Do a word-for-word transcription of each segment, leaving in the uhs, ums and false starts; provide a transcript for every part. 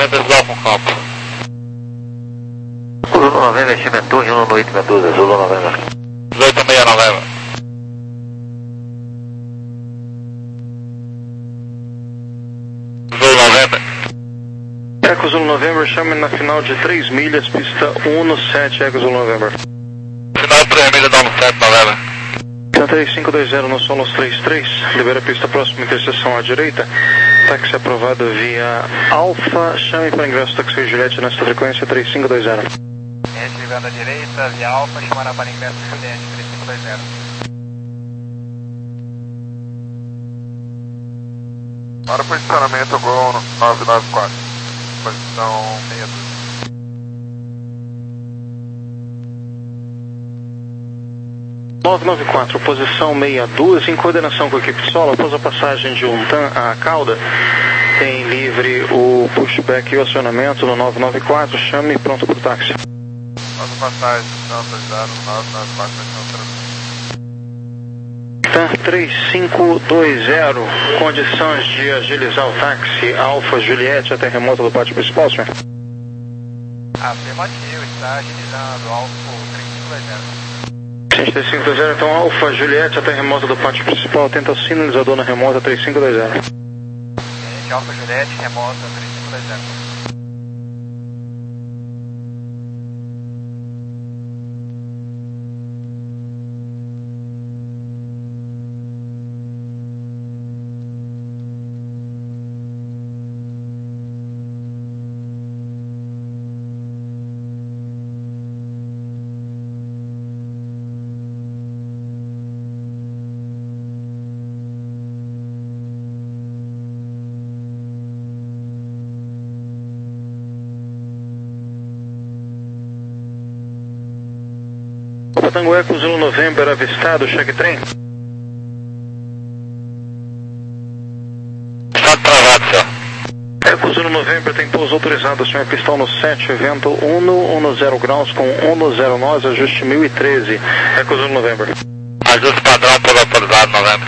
noventa, visual com campo. Zulu November, investimento, Rio no oito Medusa, Zulu November. dezoito seis November. Zulu November. Eco Zulu November, chame na final de três milhas, pista um sete, Eco Zulu November. Final três milhas, dá um sete November. três cinco dois zero no Solos trinta e três, libera a pista próxima, interseção à direita. Táxi aprovado via Alfa, chame para ingresso táxi Juliette nesta frequência três cinco dois zero. Gente ligando à direita, via Alfa, chamar para ingresso Juliette três cinco dois zero. Para posicionamento Gol nove nove quatro, posição meia dúzia. nove nove quatro, posição meia dúzia, em coordenação com a equipe de solo, após a passagem de Untan à cauda, tem livre o pushback e o acionamento no nove nove quatro, chame pronto para o táxi. Nossa passagem, Santa zero nove nove quatro, Untan três cinco dois zero, condições de agilizar o táxi Alfa Juliette até remota do pátio principal, senhor? Afirmativo, está agilizando, Alfa três cinco dois zero. três cinco dois zero, então Alfa Juliette até remota do pátio principal, tenta o sinalizador na remota três cinco dois zero. Gente, Alfa Juliette, remota três cinco dois zero. Tango Eco Zulu November avistado, cheque trem. Estado travado, senhor. Eco Zulu November tem pouso autorizado, senhor, pistão no sete, vento um zero graus com um zero nove, ajuste mil e treze. Eco Zulu November. Ajuste padrão por autorizado, November.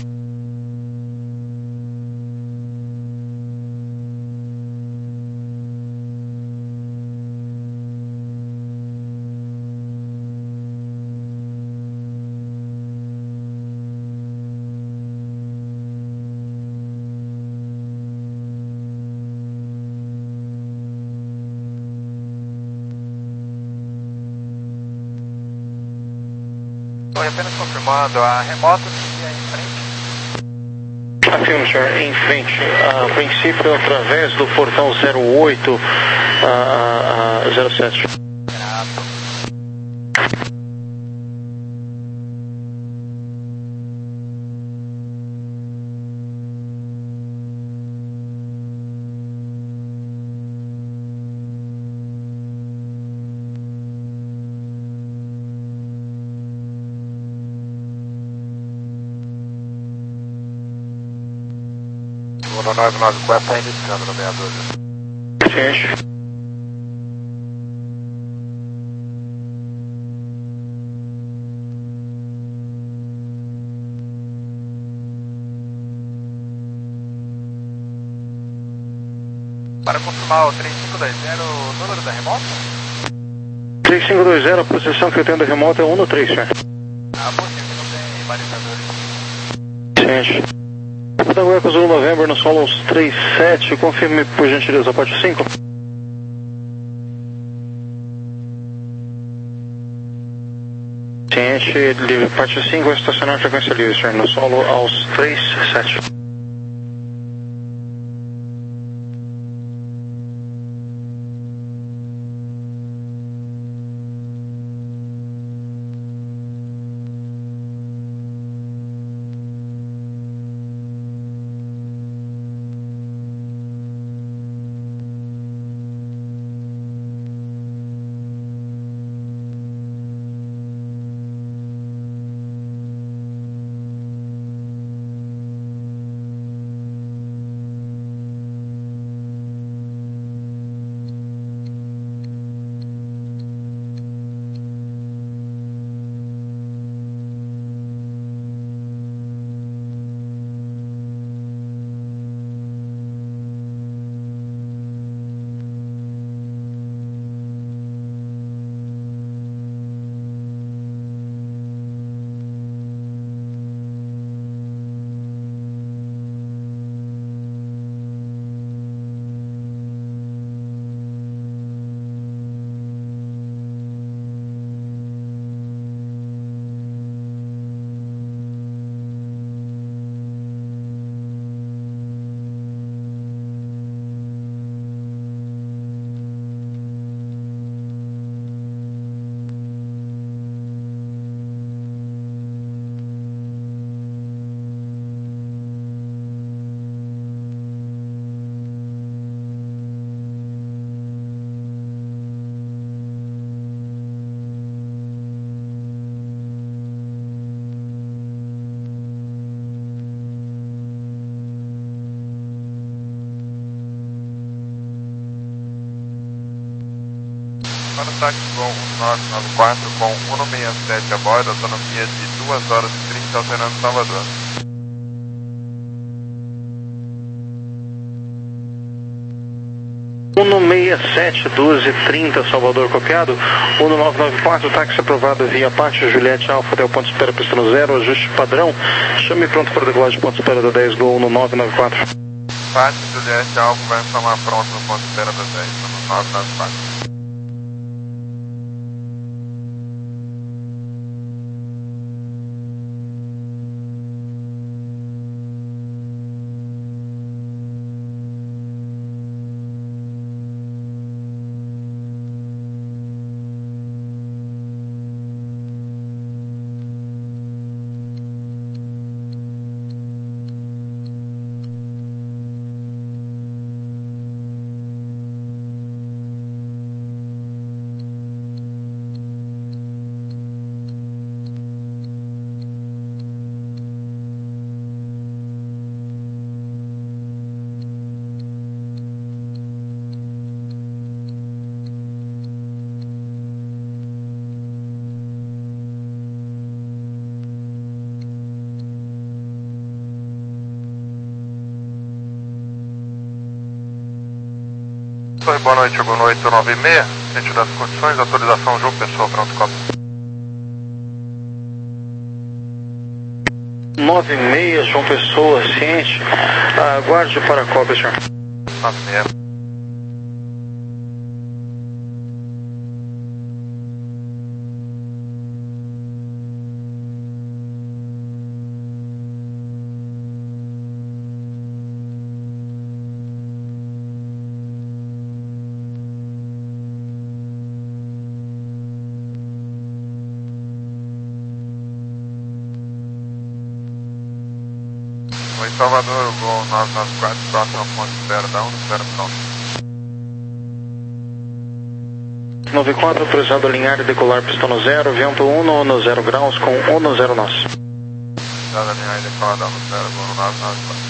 Estou apenas confirmando, a remota seria em frente? Afirmo, senhor, em frente. A princípio, através do portão zero oito a, a zero sete. Grato. Zulu nove nove quatro está iniciando no meia dúzia. Ciente. Para confirmar o três cinco dois zero, o número da remota? três cinco dois zero, a posição que eu tenho da remota é um no três, senhor. Ah, bom, que não tem balizadores. Ciente. Tango Eco Zulu November no Solos trinta e sete, confirme por gentileza, pátio cinco. Ciente, livre, pátio cinco, vai estacionar frequência livre, senhor, no solo aos trinta e sete. Para o táxi Gol um nove nove quatro com cento e sessenta e sete a bordo, autonomia de duas horas e trinta, alternando Salvador. um seis sete, doze, trinta, Salvador copiado. um nove nove quatro, táxi aprovado via Pátio Juliette Alfa, até o ponto de espera, pista no zero, ajuste padrão. Chame pronto para decolagem, ponto de espera da dez Gol um nove nove quatro. Pátio Juliette Alfa vai informar pronto no ponto de espera da dez, no nove nove quatro. Oi, boa noite, Gol oito nove seis, centro das condições, autorização João Pessoa, pronto, copo. nove seis, João Pessoa, ciente. Aguarde para a cópia, senhor. nove seis. Oi, Salvador, Gol nove nove quatro, próximo ao ponto de espera da um, espera pronto. nove quatro, autorizado a alinhar e decolar pista no zero, vento um no zero graus com um no zero nós. Autorizado a alinhar e decolar da um, espera Gol nove nove quatro.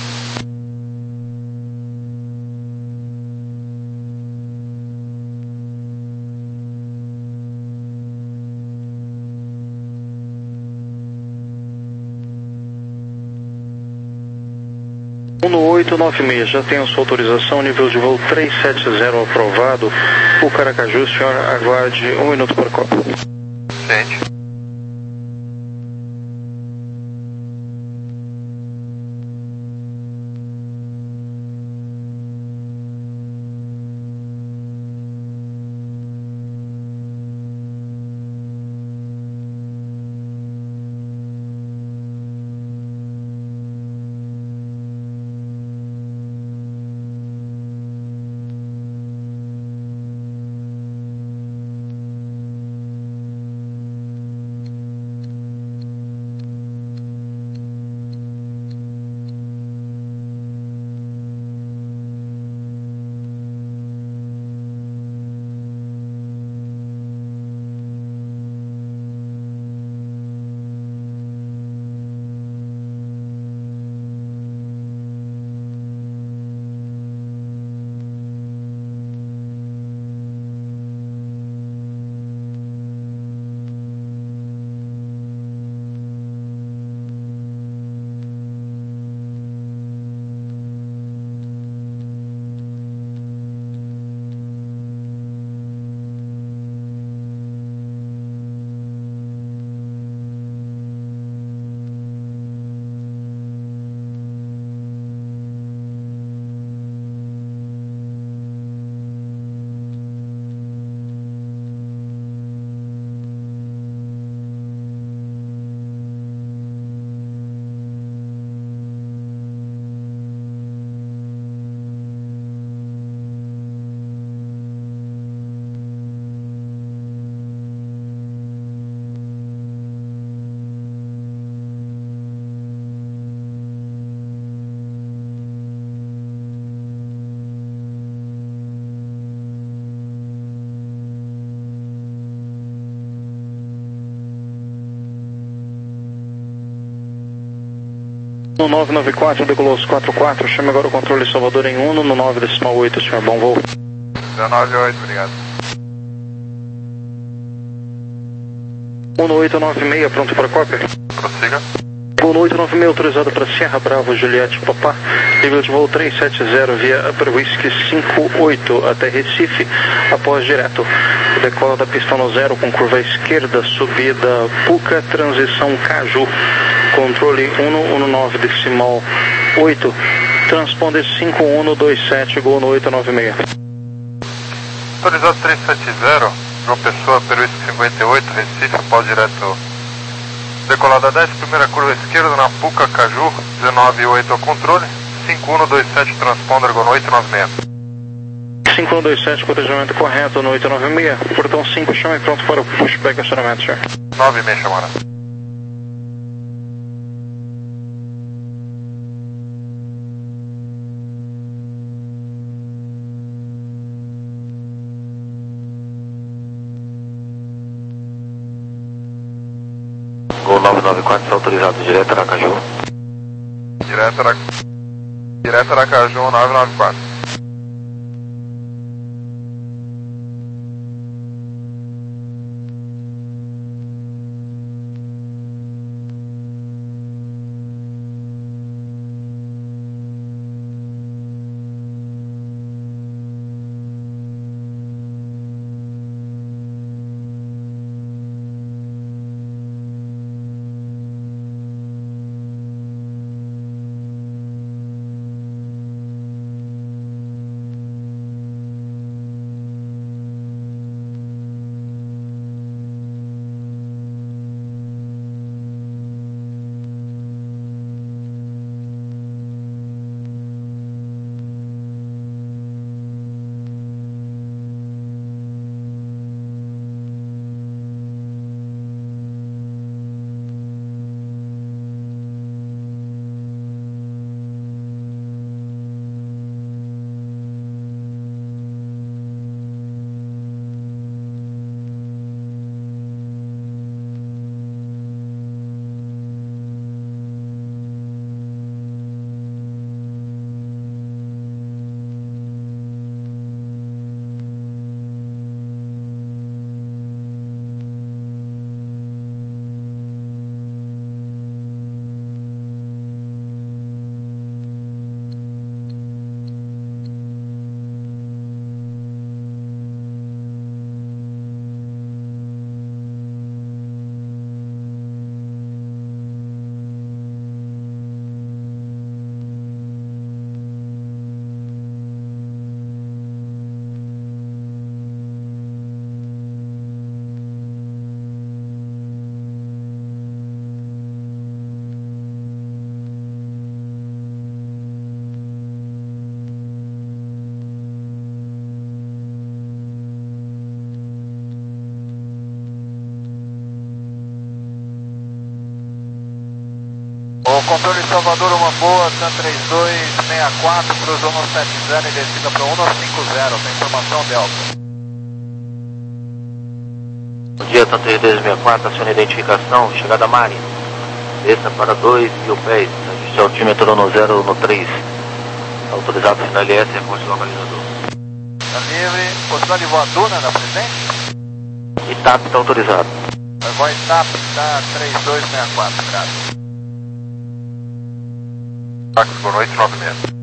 um oito nove seis, já tem a sua autorização, nível de voo trezentos e setenta aprovado. O Caracaju, senhor, aguarde um minuto para a cópia. Gente. No nove nove quatro, decolou os quatro quatro, chame agora o controle Salvador em um no nove decimal oito, senhor, bom voo. dezenove oito, obrigado. um oito nove seis, pronto para cópia. Prossiga. um oito nove seis autorizado para Serra Bravo, Juliette, Papá. Nível de voo trezentos e setenta via Upper Whisky cinco oito até Recife, após direto. Decola da pista no zero com curva esquerda, subida Puca, transição Caju. Controle um um nove decimal oito, transponder cinco um dois sete, Gol no oito nove seis. Autorizado trezentos e setenta, João Pessoa, Peruísco cinquenta e oito, Recife, após direto. Decolada dez, primeira curva esquerda na Puca, Caju, dezenove oito ao controle, cinco um dois sete, transponder, Gol no oito nove seis. cinco um dois sete, cotejamento correto no oito nove seis, portão cinco, chame pronto para o pushback acionamento, senhor. nove seis, chamada. Gol nove nove quatro, autorizado direto Aracaju. Direto Ara... Direto Aracaju, nove nove quatro. O controle Salvador, uma boa, T A três dois seis quatro, cruzou no setenta e descida para um cinquenta, tem informação, Delta. Bom dia, T A três dois seis quatro, aciona a identificação, chegada Mari. Desça para dois mil pés, ajuste altímetro no zero no três. Autorizado final L S, recurso localizador. Tá livre, possibilidade de voadora na presente? I T A P está autorizado. Agora I T A P, tá três dois seis quatro, graças. Táxi, boa noite, nove seis.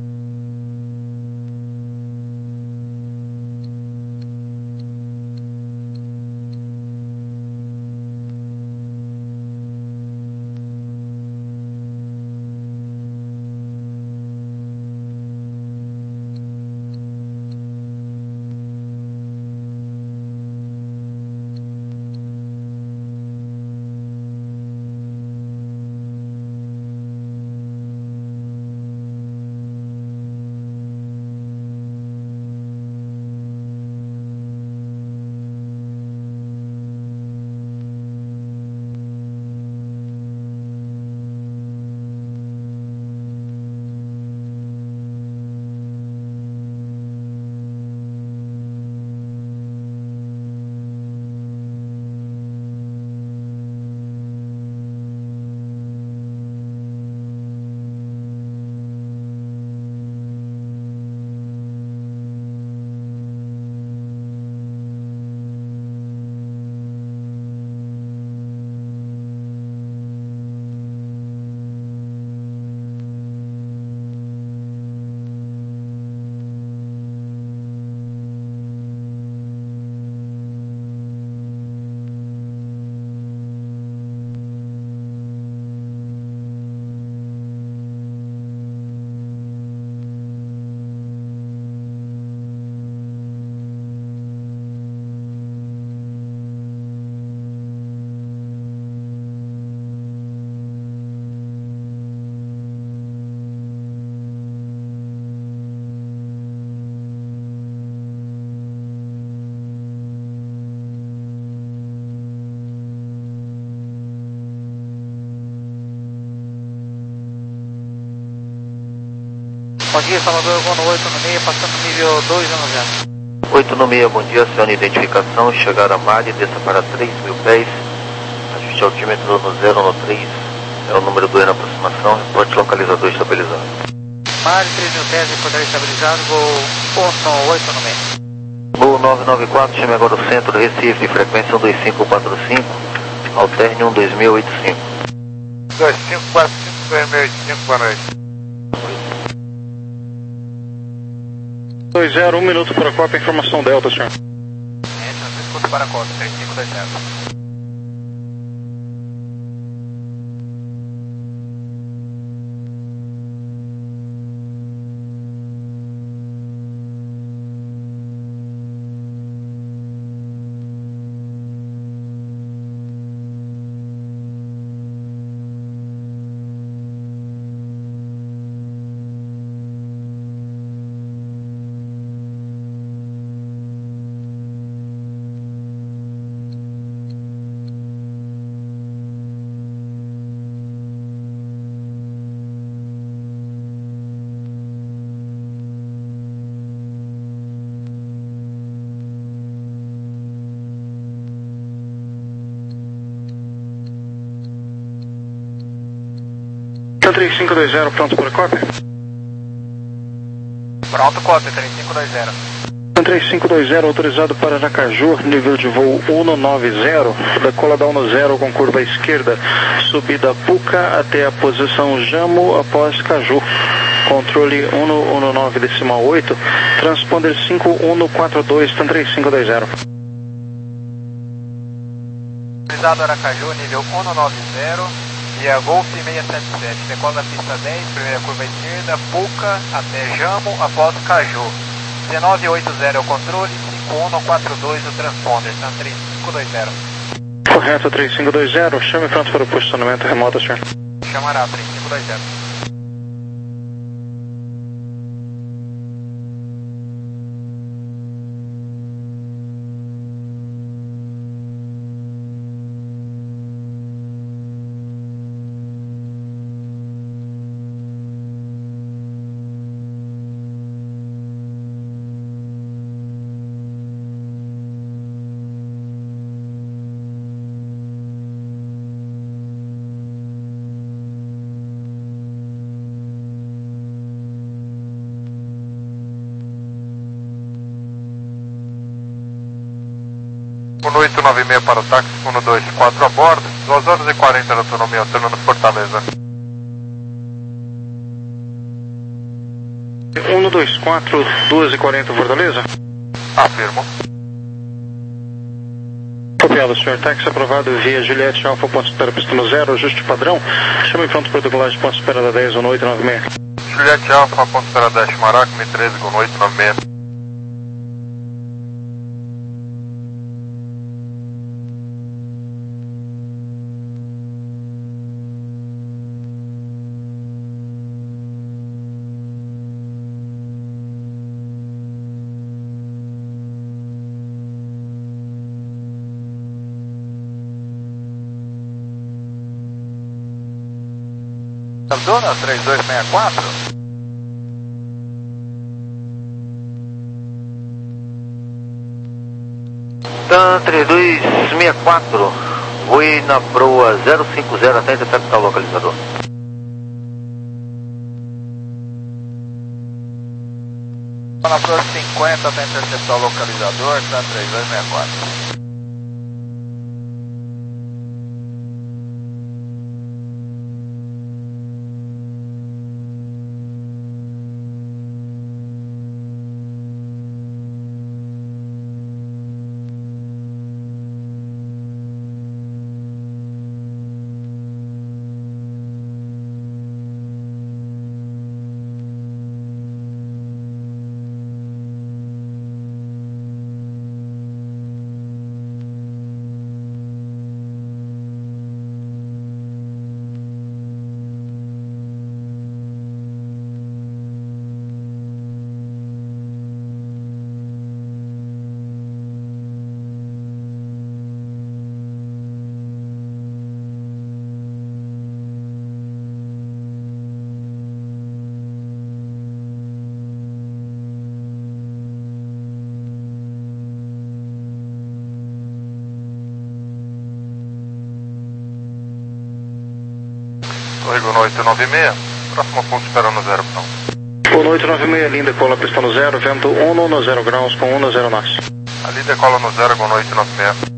Bom dia, Salvador, Gono oito no meio, passando nível dois no zero. oito no meio, bom dia, senhor, identificação, chegada a Mari, desça para três mil pés, ajuste altímetro no zero no três, é o número dois na aproximação, reporte localizador estabilizado. Mari, três mil pés, reportar estabilizado, voo um oito no meio. Voo nove nove quatro, chame agora o centro, Recife, frequência um dois cinco quatro cinco, alterne um dois mil oito cinco. dois cinco quatro cinco, dois mil e oitenta e cinco, boa noite. dois zero, um minuto para a Copa, informação Delta, senhor. Entra, escuta para a Copa, três cinco dois zero. três cinco dois zero, pronto para a Copa? Pronto, Copa, três cinco dois zero. três cinco dois zero, autorizado para Aracaju, nível de voo um nove zero, decola da um zero com curva à esquerda, subida Puca até a posição Jamo após Caju. Controle um nove decimal oito, transponder cinco um quatro dois, três cinco dois zero. Autorizado Aracaju, nível um nove zero, via Golf seiscentos e setenta e sete, decola da pista dez, primeira curva à esquerda, Puca até Jamo após Caju. dezenove oitenta é o controle, cinco um quatro dois o transponder, está três cinco dois zero. Correto, três cinco dois zero, chame pronto para o posicionamento remoto, senhor. Chamará, três cinco dois zero. um oito nove seis para o táxi, um dois quatro a bordo, duas horas e quarenta de autonomia, alternando Fortaleza. um dois quatro, duas e quarenta, Fortaleza? Afirmo. Copiado, senhor. Táxi aprovado via Juliette Alfa, ponto de espera, pista no zero, ajuste padrão. Chame pronto para decolagem, ponto de espera da dez, um oito nove seis. Juliette Alfa, ponto de espera dez, Maraca, M treze, um oito nove seis. Dona três dois seis quatro. TAM três dois seis quatro, voe na proa zero cinco zero até interceptar o localizador. Na proa cinquenta até interceptar o localizador, TAM três dois seis quatro. Torre Gol oito nove seis, próximo ponto esperando zero, então. Gol oito nove seis, linha decola pista no zero, vento um no zero graus com um no zero nós. Ali decola no zero, Gol oito nove seis.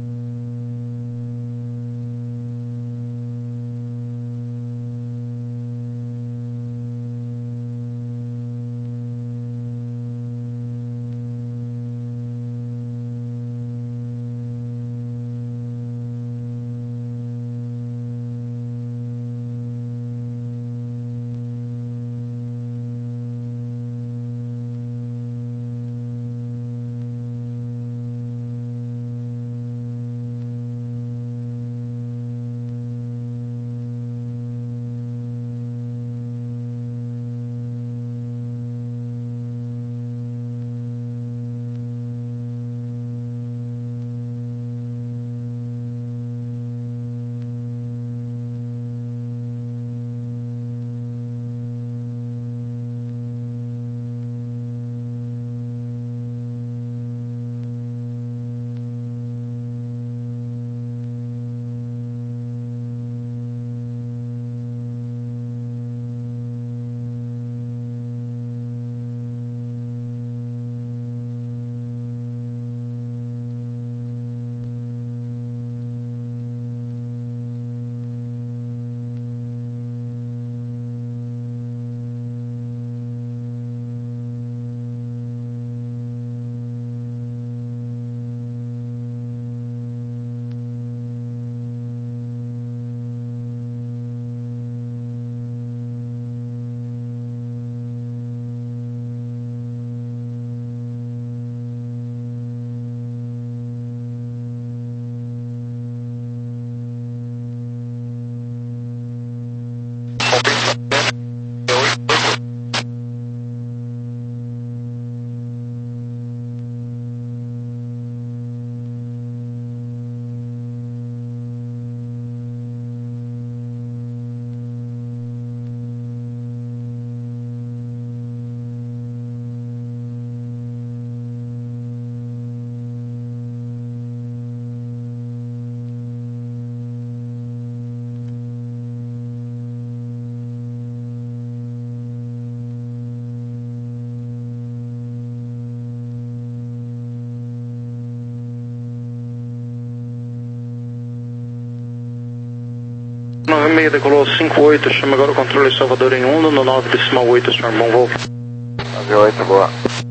nove seis decolou cinco oito, chama agora o controle Salvador em um no nove decimal oito, senhor, bom voo. nove oito, boa.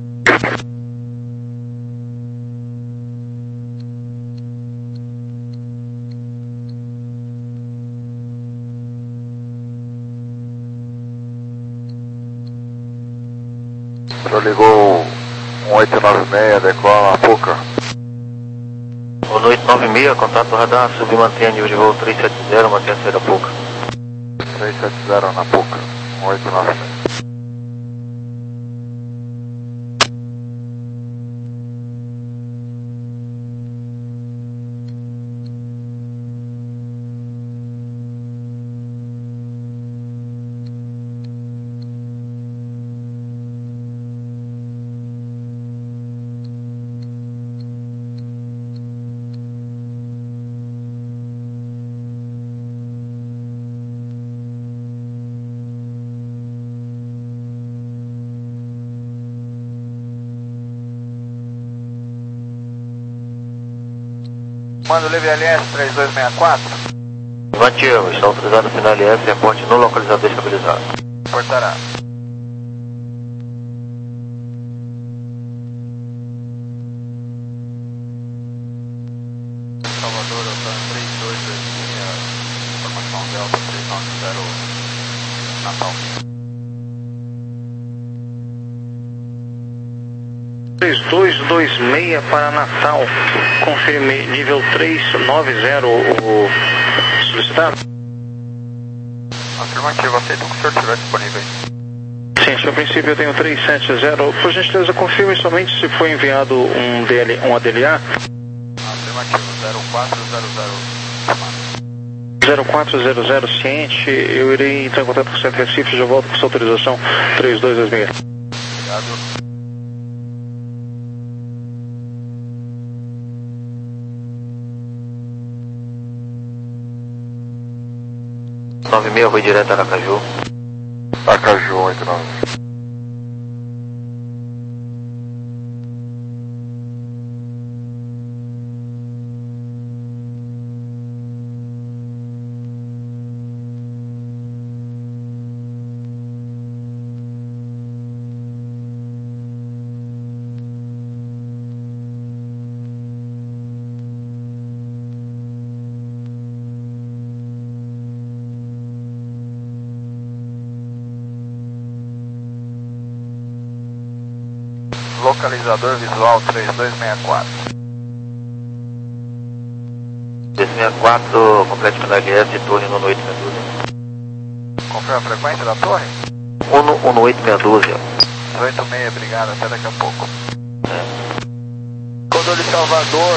Controle Gol um oito nove seis, decola a Puca. Gol oito nove seis, contato radar, sub mantém nível de voo três sete zero, mantém a saída Puca. três sete zero na Puca, um oito nove seis. Mando Livre L S três dois seis quatro. Negativo, está autorizado final L S, reporte no localizador estabilizado. Portará. Salvador, Otan três dois dois seis, informação Delta três nove zero, Natal. três dois dois seis para Natal, confirme nível três nove zero, o solicitado. Afirmativo, aceito o que o senhor tiver disponível. Sim, senhor, a princípio eu tenho três sete zero, por gentileza confirme somente se foi enviado um, D L, um A D L A. Afirmativo, zero quatro zero zero. zero quatro zero zero, ciente, eu irei entrar em contato com o Centro Recife, já volto com sua autorização três dois dois seis. Obrigado. nove seis, vou direto a Aracaju. Aracaju, oito nove. Localizador visual três dois seis quatro. três seis quatro, complete pela L S, torre no oito seis dois. Confirma a frequência da torre? um no oito seis dois. oito seis, obrigado, até daqui a pouco. É. Condor de Salvador,